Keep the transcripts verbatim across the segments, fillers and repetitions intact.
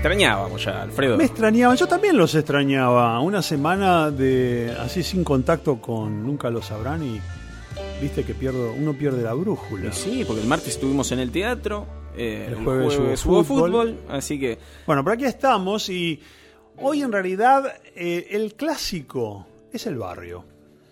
extrañábamos ya, Alfredo. Me extrañaban, yo también los extrañaba. Una semana de así sin contacto con Nunca Lo Sabrán y viste que pierdo, uno pierde la brújula. Sí, porque el martes estuvimos en el teatro, eh, el el jueves, jueves hubo hubo fútbol. fútbol, así que... Bueno, pero aquí estamos y hoy en realidad eh, el clásico es el barrio.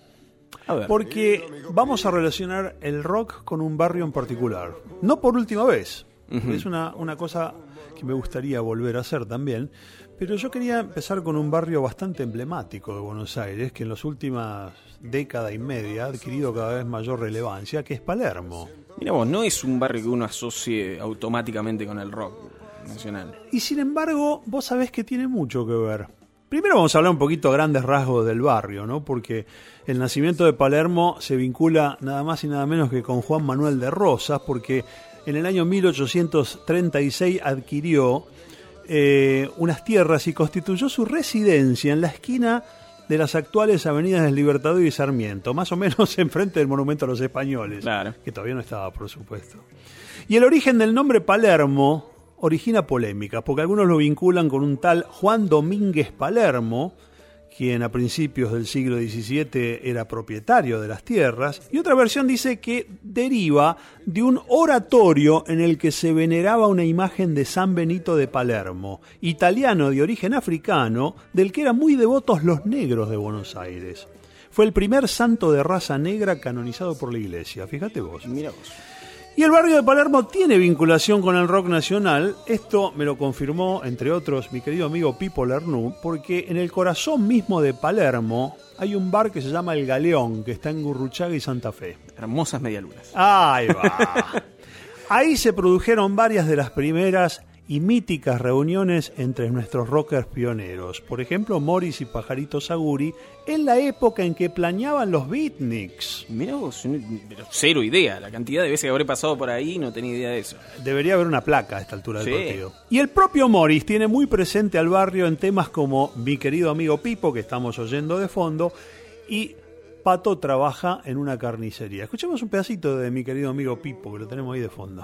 A ver. Porque vamos a relacionar el rock con un barrio en particular. No por última vez. Uh-huh. Es una, una cosa que me gustaría volver a hacer también. Pero yo quería empezar con un barrio bastante emblemático de Buenos Aires, que en las últimas década y media ha adquirido cada vez mayor relevancia, que es Palermo. Mira vos, no es un barrio que uno asocie automáticamente con el rock nacional. Y sin embargo, vos sabés que tiene mucho que ver. Primero vamos a hablar un poquito a grandes rasgos del barrio, ¿no? Porque el nacimiento de Palermo se vincula nada más y nada menos que con Juan Manuel de Rosas, porque en el año mil ochocientos treinta y seis adquirió eh, unas tierras y constituyó su residencia en la esquina de las actuales avenidas del Libertador y Sarmiento, más o menos enfrente del Monumento a los Españoles, claro, que todavía no estaba, por supuesto. Y el origen del nombre Palermo origina polémica, porque algunos lo vinculan con un tal Juan Domínguez Palermo, quien a principios del siglo diecisiete era propietario de las tierras, y otra versión dice que deriva de un oratorio en el que se veneraba una imagen de San Benito de Palermo, italiano de origen africano, del que eran muy devotos los negros de Buenos Aires. Fue el primer santo de raza negra canonizado por la iglesia, fíjate vos. Mira vos. Y el barrio de Palermo tiene vinculación con el rock nacional. Esto me lo confirmó, entre otros, mi querido amigo Pipo Lernoux, porque en el corazón mismo de Palermo hay un bar que se llama El Galeón, que está en Gurruchaga y Santa Fe. Hermosas medialunas. Ahí va. Ahí se produjeron varias de las primeras y míticas reuniones entre nuestros rockers pioneros. Por ejemplo, Morris y Pajarito Saguri, en la época en que planeaban los beatniks. Mirá vos, pero cero idea. La cantidad de veces que habré pasado por ahí, no tenía idea de eso. Debería haber una placa a esta altura del sí. partido. Y el propio Morris tiene muy presente al barrio en temas como Mi querido amigo Pipo, que estamos oyendo de fondo, y Pato trabaja en una carnicería. Escuchemos un pedacito de Mi querido amigo Pipo, que lo tenemos ahí de fondo.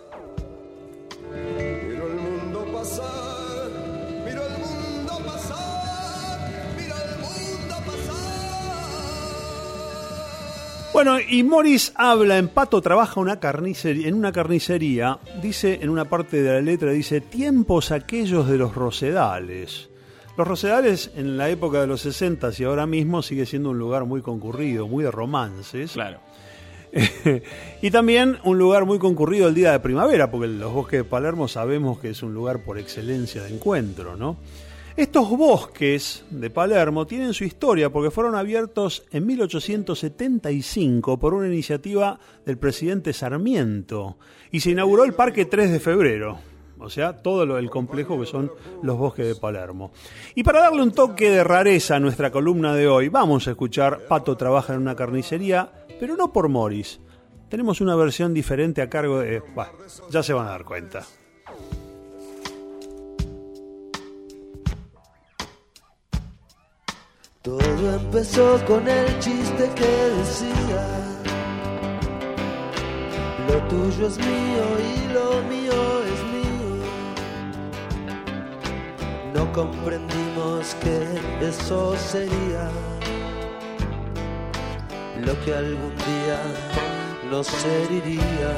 Miro el mundo pasar, miro el mundo pasar, miro el mundo pasar. Bueno, y Morris habla, en Pato trabaja una carnicería, en una carnicería, dice en una parte de la letra, dice, tiempos aquellos de los rosedales. Los rosedales en la época de los sesenta y ahora mismo sigue siendo un lugar muy concurrido, muy de romances. Claro. Y también un lugar muy concurrido el día de primavera, porque los bosques de Palermo sabemos que es un lugar por excelencia de encuentro, ¿no? Estos bosques de Palermo tienen su historia porque fueron abiertos en mil ochocientos setenta y cinco por una iniciativa del presidente Sarmiento y se inauguró el Parque tres de febrero. O sea, todo lo, el complejo que son los bosques de Palermo. Y para darle un toque de rareza a nuestra columna de hoy, vamos a escuchar Pato trabaja en una carnicería, pero no por Morris. Tenemos una versión diferente a cargo de... Bah, ya se van a dar cuenta. Todo empezó con el chiste que decía: lo tuyo es mío y lo mío es mío. No comprendimos que eso sería lo que algún día nos heriría.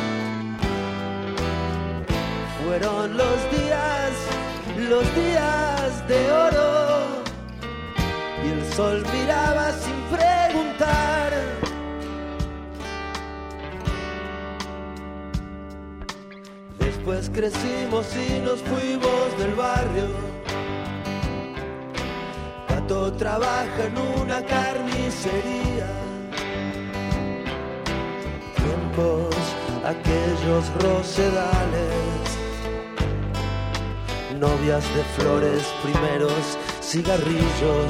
Fueron los días, los días de oro, y el sol miraba sin preguntar. Después crecimos y nos fuimos del barrio. Pato trabaja en una carnicería. Tiempos aquellos rosedales, novias de flores, primeros cigarrillos.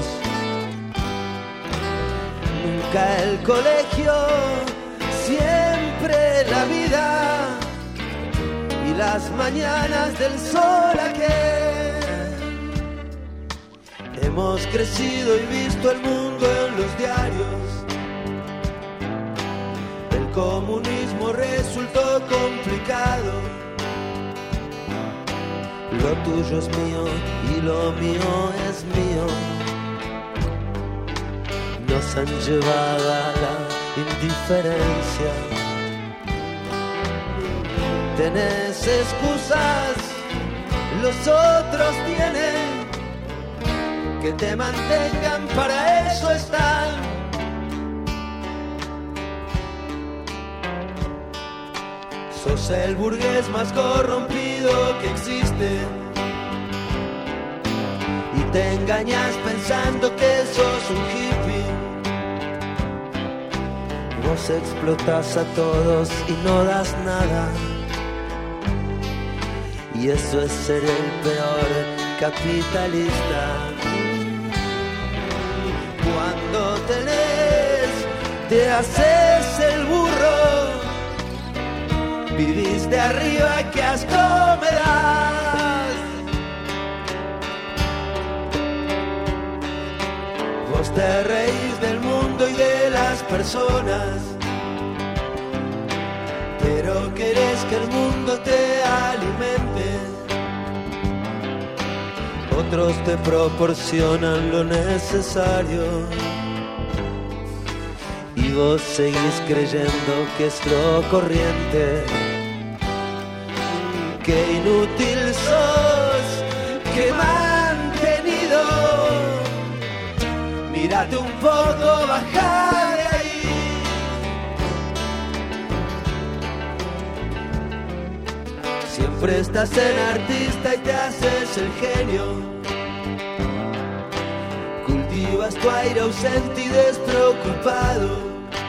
Nunca el colegio, siempre la vida y las mañanas del sol aquel. Hemos crecido y visto el mundo en los diarios. El comunismo resultó complicado. Lo tuyo es mío y lo mío es mío. Nos han llevado a la indiferencia. Tenés excusas, los otros tienen, que te mantengan, para eso están. Sos el burgués más corrompido que existe y te engañas pensando que sos un hippie. Vos explotas a todos y no das nada, y eso es ser el peor capitalista. Cuando tenés, te haces el burro, vivís de arriba, qué asco me das. Vos te reís del mundo y de las personas, pero querés que el mundo te alimente. Otros te proporcionan lo necesario y vos seguís creyendo que es lo corriente. Qué inútil sos, qué mantenido. Mírate un poco, bajá de ahí. Siempre estás en artista y te haces el genio. Cultivas tu aire ausente y despreocupado,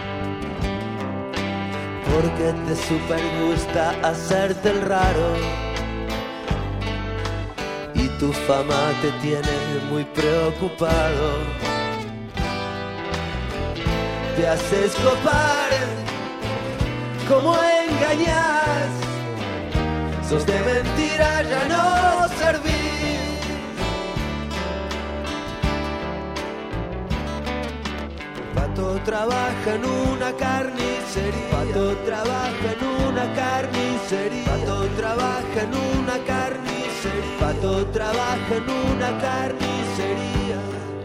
porque te super gusta hacerte el raro, y tu fama te tiene muy preocupado. Te haces copar, como engañas, sos de mentira, ya no servís. Pato trabaja en una carnicería. Pato trabaja en una carnicería. Pato trabaja en una carnicería. Pato trabaja en una carnicería.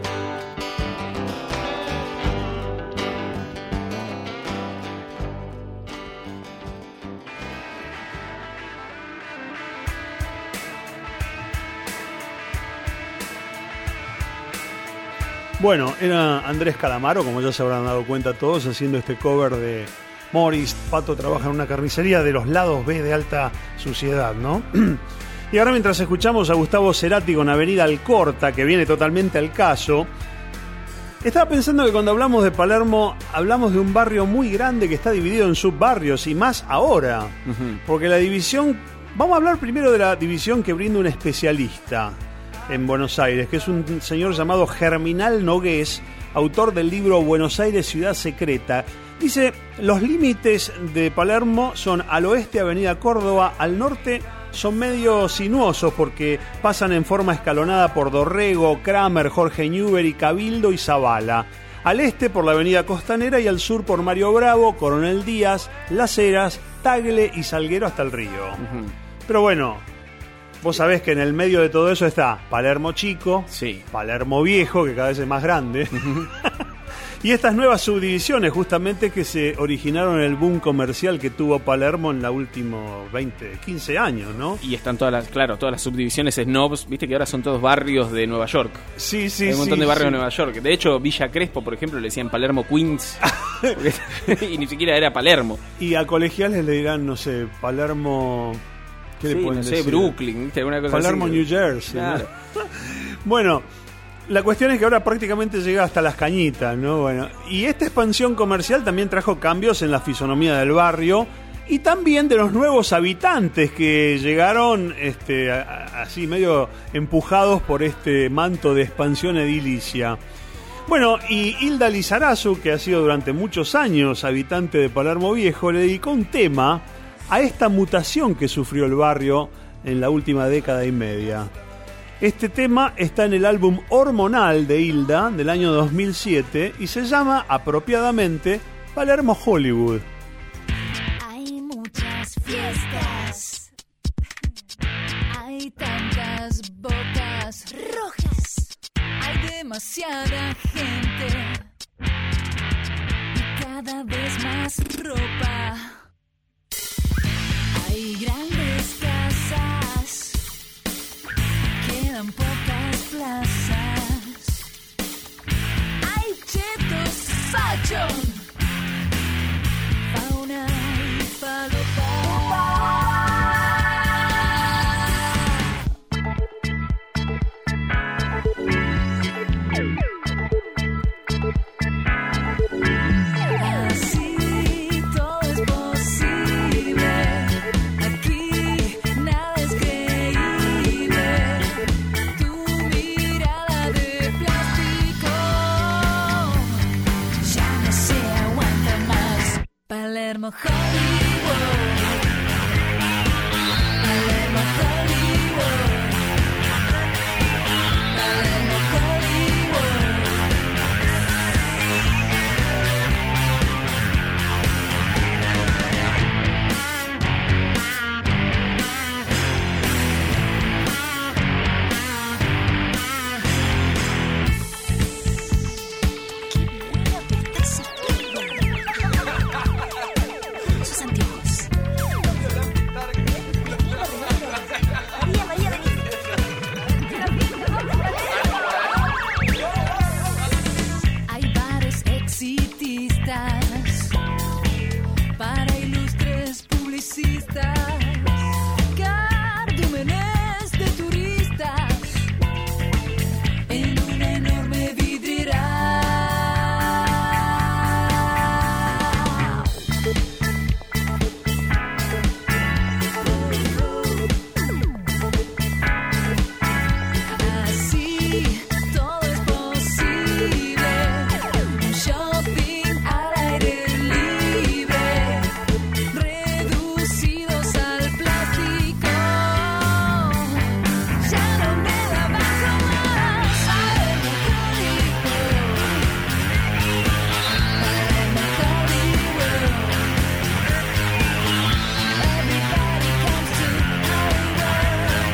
Bueno, era Andrés Calamaro, como ya se habrán dado cuenta todos, haciendo este cover de Morris, Pato trabaja en una carnicería, de los lados B de Alta Suciedad, ¿no? Y ahora, mientras escuchamos a Gustavo Cerati con Avenida Alcorta, que viene totalmente al caso, estaba pensando que cuando hablamos de Palermo, hablamos de un barrio muy grande que está dividido en subbarrios, y más ahora, uh-huh. Porque la división... Vamos a hablar primero de la división que brinda un especialista en Buenos Aires, que es un señor llamado Germinal Nogués, autor del libro Buenos Aires, Ciudad Secreta. Dice, los límites de Palermo son al oeste Avenida Córdoba, al norte son medio sinuosos porque pasan en forma escalonada por Dorrego, Kramer, Jorge Newbery, Cabildo y Zavala. Al este por la Avenida Costanera y al sur por Mario Bravo, Coronel Díaz, Las Heras, Tagle y Salguero hasta el río. Uh-huh. Pero bueno, vos sabés que en el medio de todo eso está Palermo Chico, sí. Palermo Viejo, que cada vez es más grande, uh-huh. Y estas nuevas subdivisiones justamente que se originaron en el boom comercial que tuvo Palermo en los últimos veinte, quince años, ¿no? Y están todas las, claro, todas las subdivisiones snobs, viste que ahora son todos barrios de Nueva York. Sí, sí, Hay un montón sí, de barrios sí. de Nueva York. De hecho, Villa Crespo, por ejemplo, le decían Palermo Queens, porque, y ni siquiera era Palermo. Y a colegiales le dirán, no sé, Palermo... ¿Qué sí, le pueden no sé, decir? Brooklyn, ¿viste? Alguna cosa Palermo, así. New Jersey. Claro. ¿No? Bueno, la cuestión es que ahora prácticamente llega hasta Las Cañitas, ¿no? Bueno, y esta expansión comercial también trajo cambios en la fisonomía del barrio y también de los nuevos habitantes que llegaron este, a, a, así medio empujados por este manto de expansión edilicia. Bueno, y Hilda Lizarazu, que ha sido durante muchos años habitante de Palermo Viejo, le dedicó un tema a esta mutación que sufrió el barrio en la última década y media. Este tema está en el álbum Hormonal de Hilda del año dos mil siete y se llama apropiadamente Palermo Hollywood. Hay muchas fiestas, hay tantas rojas, rojas. Hay demasiada gente y cada vez más ropa. Hay grandes casas, quedan pocas plazas. Hay chetos, fashion, fauna y falopa. Palermo Hollywood, Palermo Hollywood, Palermo Hollywood. Para ilustres publicistas, cardúmenes de turistas en una enorme vidriera. Así todo es posible. Un shopping al aire libre, reducidos al plástico. Ya no me da bajo más. Palermo Hollywood, Palermo Hollywood. Everybody comes to Hollywood.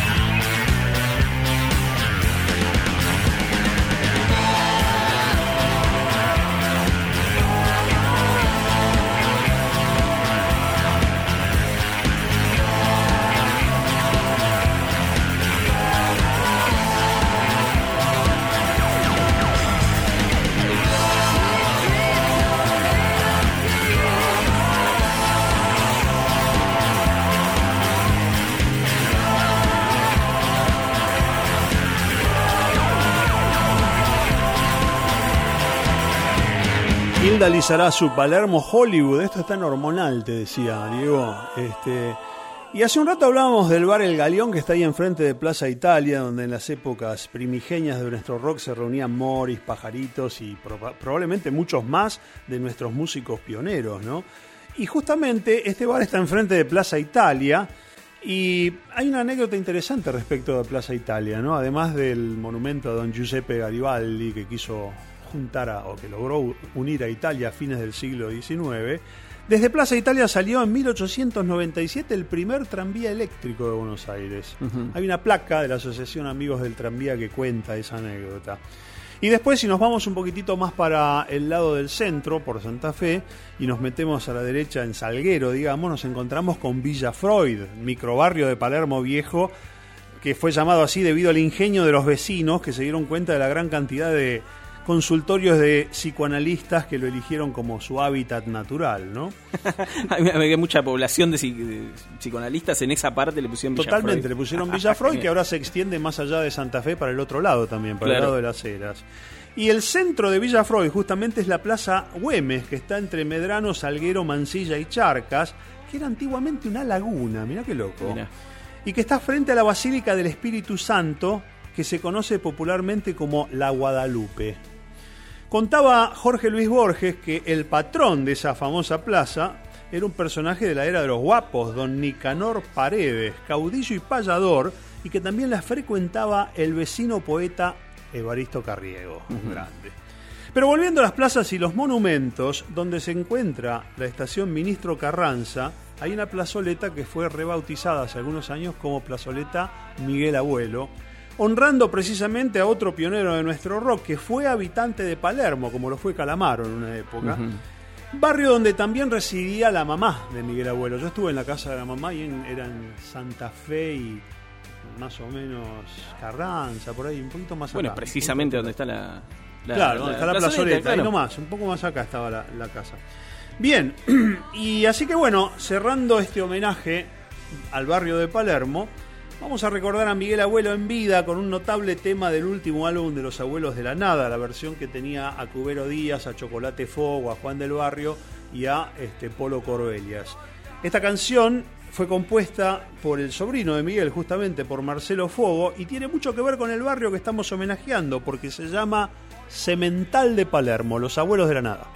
Hilda Lizarazu, Palermo Hollywood. Esto está en Hormonal, te decía Diego. Este, y hace un rato hablábamos del bar El Galeón, que está ahí enfrente de Plaza Italia, donde en las épocas primigenias de nuestro rock se reunían Morris, Pajaritos y pro- probablemente muchos más de nuestros músicos pioneros, ¿no? Y justamente este bar está enfrente de Plaza Italia. Y hay una anécdota interesante respecto de Plaza Italia, ¿no? Además del monumento a don Giuseppe Garibaldi, que quiso juntar a, o que logró unir a Italia a fines del siglo diecinueve, desde Plaza Italia salió en mil ochocientos noventa y siete el primer tranvía eléctrico de Buenos Aires. Uh-huh. Hay una placa de la Asociación Amigos del Tranvía que cuenta esa anécdota. Y después, si nos vamos un poquitito más para el lado del centro, por Santa Fe, y nos metemos a la derecha en Salguero, digamos, nos encontramos con Villa Freud, microbarrio de Palermo Viejo, que fue llamado así debido al ingenio de los vecinos, que se dieron cuenta de la gran cantidad de consultorios de psicoanalistas que lo eligieron como su hábitat natural, ¿no? Hay mucha población de, de psicoanalistas en esa parte, le pusieron Villa Totalmente, Freud. le pusieron Villa Freud, que ahora se extiende más allá de Santa Fe para el otro lado también, para claro. el lado de las Heras. Y el centro de Villa Freud justamente es la Plaza Güemes, que está entre Medrano, Salguero, Mansilla y Charcas, que era antiguamente una laguna, mirá qué loco. Mirá. Y que está frente a la Basílica del Espíritu Santo, que se conoce popularmente como la Guadalupe. Contaba Jorge Luis Borges que el patrón de esa famosa plaza era un personaje de la era de los guapos, don Nicanor Paredes, caudillo y payador, y que también la frecuentaba el vecino poeta Evaristo Carriego, uh-huh. un grande. Pero volviendo a las plazas y los monumentos, donde se encuentra la estación Ministro Carranza, hay una plazoleta que fue rebautizada hace algunos años como Plazoleta Miguel Abuelo, honrando precisamente a otro pionero de nuestro rock que fue habitante de Palermo, como lo fue Calamaro en una época. Uh-huh. Barrio donde también residía la mamá de Miguel Abuelo. Yo estuve en la casa de la mamá y en, era en Santa Fe y más o menos Carranza, por ahí, un poquito más bueno, acá. Bueno, precisamente donde está la... la claro, donde la, está la, la plazoleta, plazoleta claro. Ahí nomás, un poco más acá estaba la, la casa. Bien, y así que bueno, cerrando este homenaje al barrio de Palermo, vamos a recordar a Miguel Abuelo en vida con un notable tema del último álbum de Los Abuelos de la Nada, la versión que tenía a Cubero Díaz, a Chocolate Fogo, a Juan del Barrio y a este, Polo Corbelias. Esta canción fue compuesta por el sobrino de Miguel, justamente por Marcelo Fogo, y tiene mucho que ver con el barrio que estamos homenajeando, porque se llama Semental de Palermo, Los Abuelos de la Nada.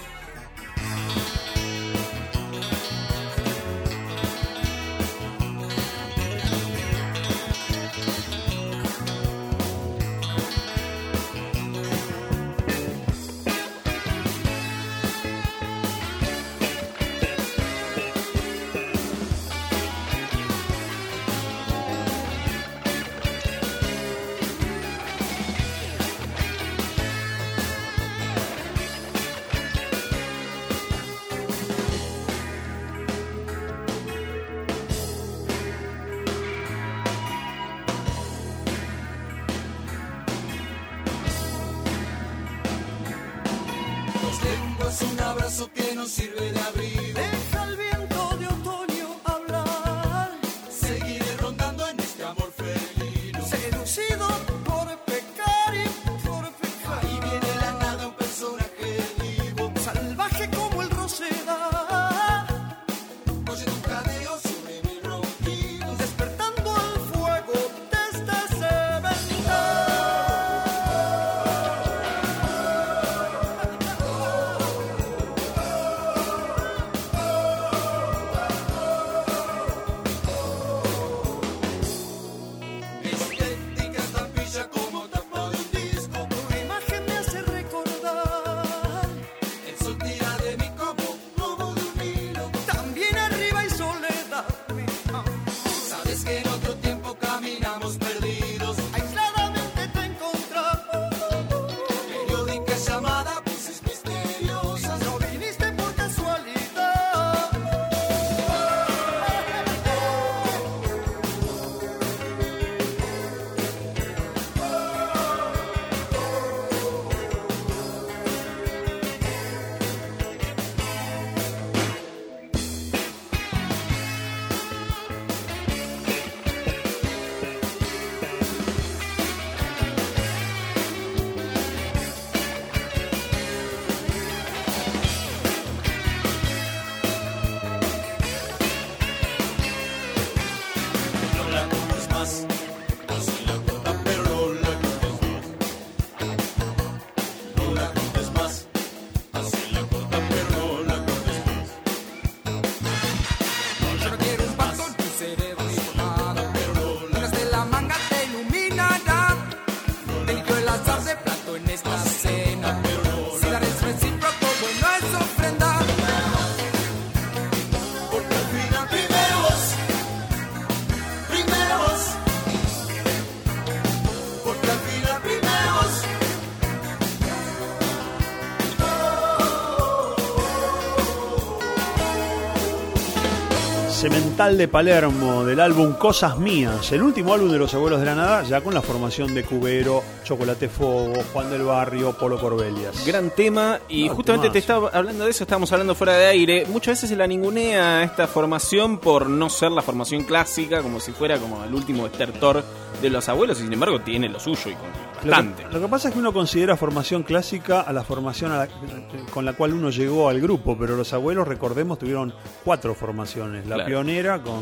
Semental de Palermo, del álbum Cosas Mías, el último álbum de Los Abuelos de la Nada, ya con la formación de Cubero, Chocolate Fogo, Juan del Barrio, Polo Corbelias. Gran tema, y no, justamente temazo. Te estaba hablando de eso, estábamos hablando fuera de aire. Muchas veces se la ningunea esta formación por no ser la formación clásica, como si fuera como el último estertor de Los Abuelos, y sin embargo tiene lo suyo y con bastante. Lo que, lo que pasa es que uno considera formación clásica a la formación a la, con la cual uno llegó al grupo, pero Los Abuelos, recordemos, tuvieron cuatro formaciones. La claro. pionera con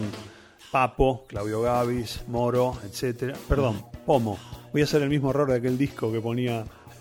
Papo, Claudio Gavis, Moro, etcétera. Perdón, Pomo. Voy a hacer el mismo error de aquel disco que ponía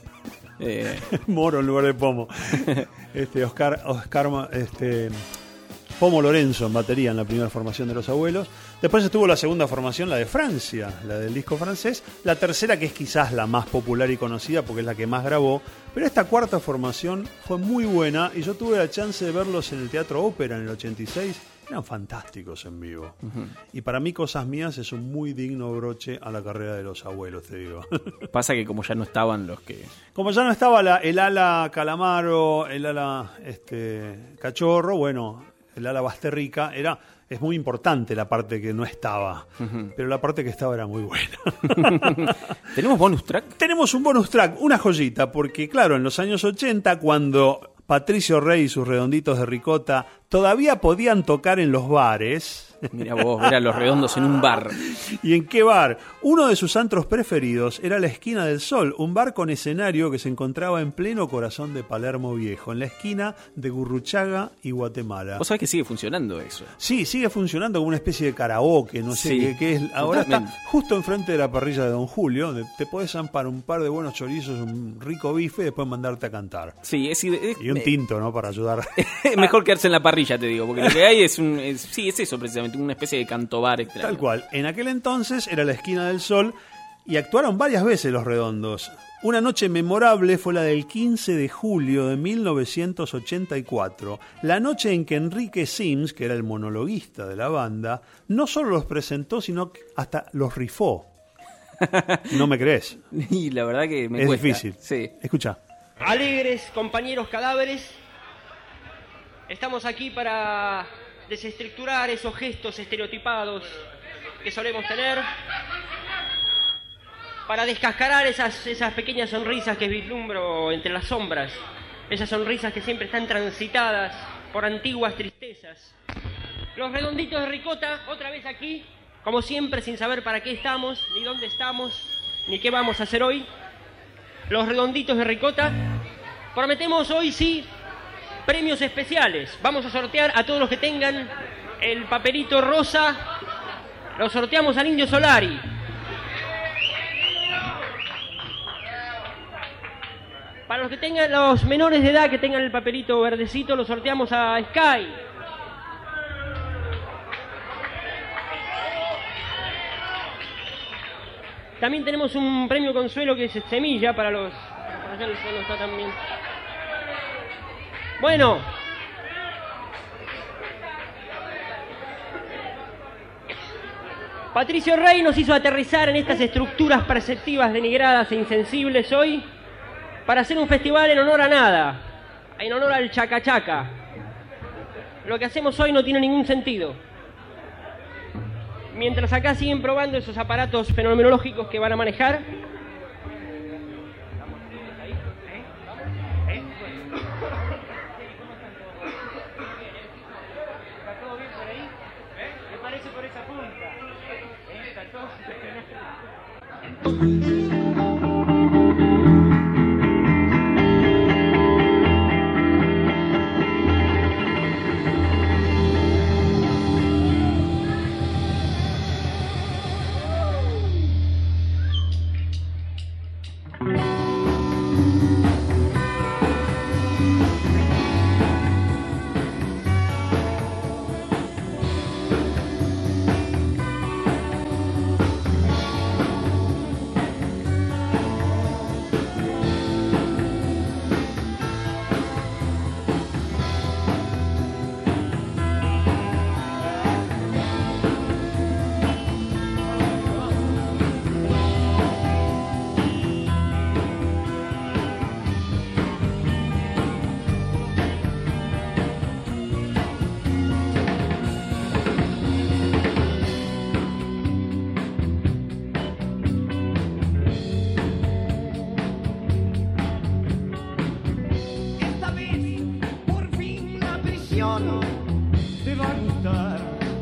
eh. Moro en lugar de Pomo. Este Oscar, Oscar, este Pomo Lorenzo en batería en la primera formación de Los Abuelos. Después estuvo la segunda formación, la de Francia, la del disco francés. La tercera, que es quizás la más popular y conocida porque es la que más grabó. Pero esta cuarta formación fue muy buena y yo tuve la chance de verlos en el Teatro Ópera en el ochenta y seis eran fantásticos en vivo. Uh-huh. Y para mí Cosas Mías es un muy digno broche a la carrera de Los Abuelos, te digo. Pasa que como ya no estaban los que... Como ya no estaba la, el ala Calamaro, el ala este, Cachorro, bueno, el ala Basterrica, era... Es muy importante la parte que no estaba, uh-huh. pero la parte que estaba era muy buena. ¿Tenemos bonus track? Tenemos un bonus track, una joyita, porque claro, en los años ochenta, cuando Patricio Rey y sus Redonditos de Ricota todavía podían tocar en los bares... Mira vos, ver a Los Redondos en un bar. ¿Y en qué bar? Uno de sus antros preferidos era la Esquina del Sol, un bar con escenario que se encontraba en pleno corazón de Palermo Viejo, en la esquina de Gurruchaga y Guatemala. ¿Vos sabés que sigue funcionando eso? Sí, sigue funcionando como una especie de karaoke, no sé sí, qué, qué es. Ahora totalmente. Está justo enfrente de la parrilla de Don Julio, donde te podés zampar un par de buenos chorizos, un rico bife y después mandarte a cantar. Sí, es, es y un tinto, ¿no? Para ayudar. Es mejor quedarse en la parrilla, te digo, porque lo que hay es un... Es, sí, es eso precisamente, una especie de cantobar extraño. Tal cual. En aquel entonces era la Esquina del Sol y actuaron varias veces Los Redondos. Una noche memorable fue la del quince de julio de mil novecientos ochenta y cuatro, la noche en que Enrique Sims, que era el monologuista de la banda, no solo los presentó, sino que hasta los rifó. ¿No me crees? Y la verdad que me es cuesta. difícil. Sí. Escucha. Alegres, compañeros cadáveres, estamos aquí para desestructurar esos gestos estereotipados que solemos tener, para descascarar esas, esas pequeñas sonrisas que vislumbro entre las sombras, esas sonrisas que siempre están transitadas por antiguas tristezas. Los Redonditos de Ricota, otra vez aquí, como siempre, sin saber para qué estamos, ni dónde estamos, ni qué vamos a hacer hoy. Los Redonditos de Ricota, prometemos hoy sí premios especiales. Vamos a sortear a todos los que tengan el papelito rosa, lo sorteamos al Indio Solari. Para los que tengan, los menores de edad que tengan el papelito verdecito, lo sorteamos a Sky. También tenemos un premio consuelo que es semilla para los... Por allá el suelo está también. Bueno. Patricio Rey nos hizo aterrizar en estas estructuras perceptivas denigradas e insensibles hoy para hacer un festival en honor a nada, en honor al chaca chaca. Lo que hacemos hoy no tiene ningún sentido. Mientras acá siguen probando esos aparatos fenomenológicos que van a manejar. ¿Está todo bien por ahí? ¿Qué parece por esa punta? Está todo te va a gustar.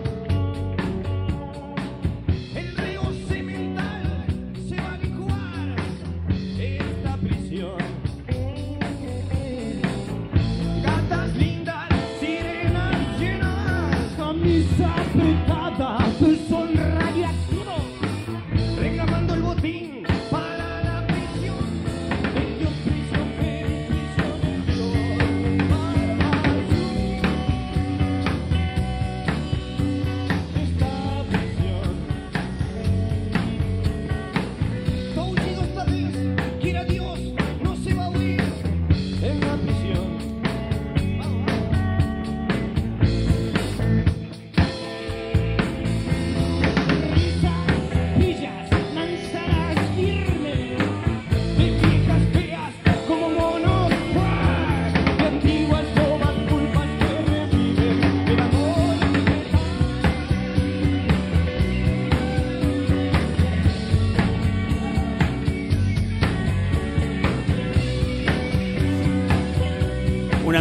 El río cemental se va a licuar esta prisión. Gatas lindas, sirenas llenas, camisa apretada, son radiactivos, reclamando el botín para la prisión. Ellos prisionero, prisionero.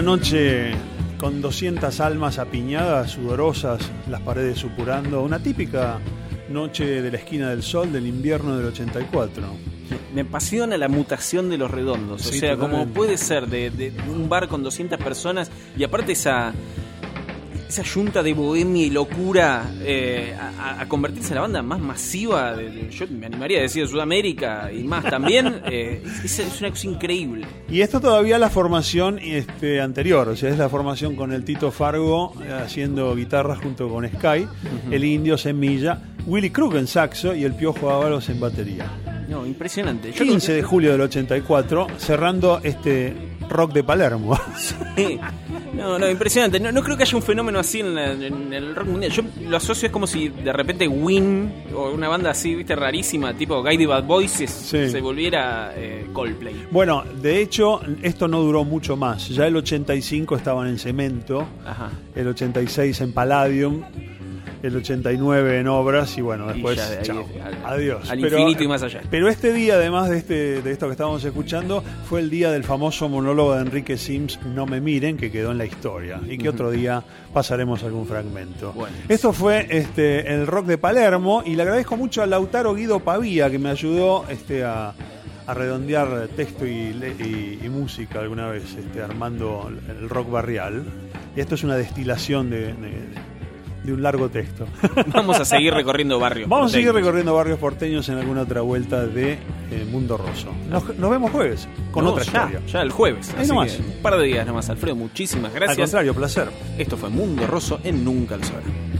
una noche con doscientas almas apiñadas, sudorosas, las paredes supurando. Una típica noche de la esquina del sol del invierno del ochenta y cuatro. Me apasiona la mutación de los redondos. Sí, o sea, totalmente. como puede ser de, de un bar con doscientas personas y aparte esa esa yunta de bohemia y locura eh, a, a convertirse en la banda más masiva de, de- yo me animaría a decir de Sudamérica y más también. eh, es, es una cosa increíble. Y esto todavía la formación este, anterior, o sea, es la formación con el Tito Fargo eh, haciendo guitarras junto con Sky, el Indio Semilla, Willy Krug en saxo y el Piojo Ábalos en batería. No, impresionante. Yo quince creo de que- julio del ochenta y cuatro, cerrando este rock de Palermo. Sí. No, no, impresionante. No, no creo que haya un fenómeno así en, la- en el rock mundial. Yo lo asocio es como si de repente Win o una banda así, viste, rarísima, tipo Guided by Voices, Sí. se volviera eh, Coldplay. Bueno, de hecho, esto no duró mucho más. Ya el ochenta y cinco estaban en Cemento, Ajá. el ochenta y seis en Palladium, el ochenta y nueve en Obras y bueno, Y después ya de ahí chao, al- adiós. al infinito y más allá. Pero este día, además de este de esto que estábamos escuchando, fue el día del famoso monólogo de Enrique Sims, No me miren, que quedó en la historia y que otro día pasaremos algún fragmento. Bueno. Esto fue este el rock de Palermo y le agradezco mucho a Lautaro Guido Pavía que me ayudó este a a redondear texto y, le- y- y música alguna vez, este, armando el rock barrial. Y esto es una destilación de, de- de un largo texto. Vamos a seguir recorriendo barrios. Vamos a seguir porteños. recorriendo barrios porteños en alguna otra vuelta de eh, Mundo Rosso. Nos, nos vemos jueves con No, otra ya, historia. ya el jueves. Ahí Así nomás. que un par de días nomás. Alfredo, muchísimas Al gracias. contrario, placer. Esto fue Mundo Rosso en Nunca lo sabrán.